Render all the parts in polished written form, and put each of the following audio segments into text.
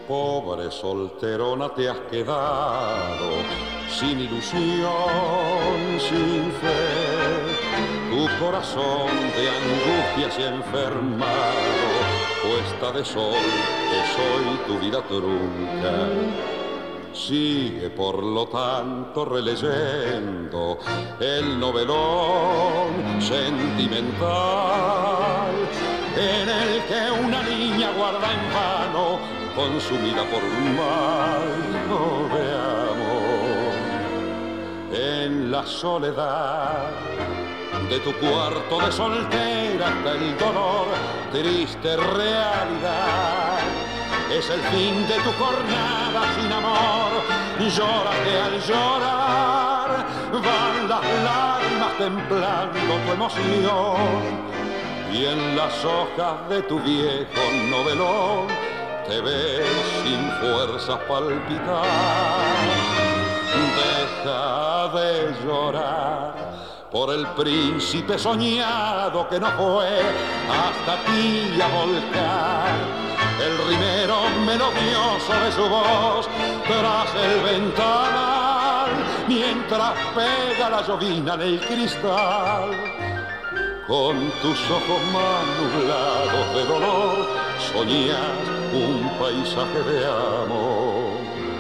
Pobre solterona te has quedado, sin ilusión, sin fe. Tu corazón de angustia se ha enfermado, puesta de sol es hoy tu vida trunca. Sigue por lo tanto releyendo el novelón sentimental en el que una niña guarda en vano, consumida por un mal de amor. En la soledad de tu cuarto de soltera está el dolor, triste realidad. Es el fin de tu jornada sin amor. Llora que al llorar van las lágrimas templando tu emoción. Y en las hojas de tu viejo novelón te ves sin fuerzas palpitar. Deja de llorar por el príncipe soñado que no fue hasta ti a volcar el rimero melodioso de su voz tras el ventanal, mientras pega la llovina en el cristal. Con tus ojos más nublados de dolor soñas un paisaje de amor.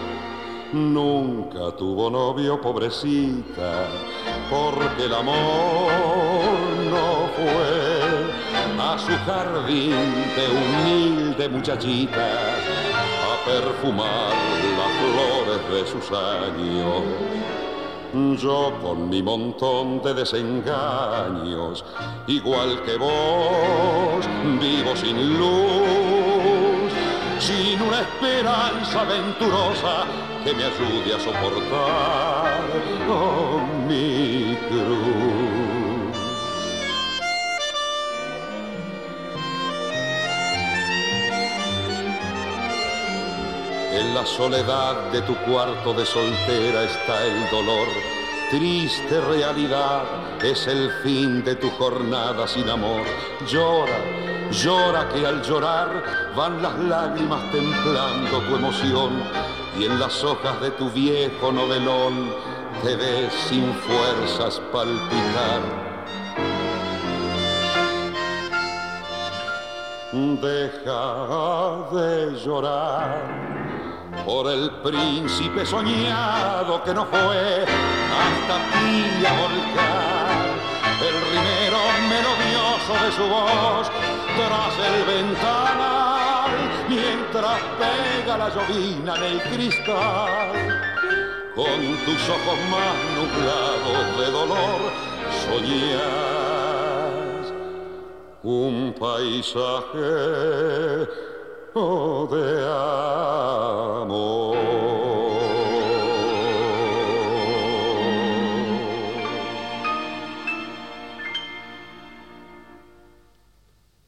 Nunca tuvo novio, pobrecita, porque el amor no fue a su jardín de humilde muchachita a perfumar las flores de sus años. Yo con mi montón de desengaños, igual que vos, vivo sin luz, sin una esperanza aventurosa que me ayude a soportar mi cruz. En la soledad de tu cuarto de soltera está el dolor, triste realidad, es el fin de tu jornada sin amor. Llora, llora que al llorar van las lágrimas templando tu emoción, y en las hojas de tu viejo novelón te ves sin fuerzas palpitar. Deja de llorar por el príncipe soñado que no fue hasta ti a volcar el rimero melodioso de su voz tras el ventanal, mientras pega la llovina en el cristal. Con tus ojos más nublados de dolor soñas un paisaje de amor.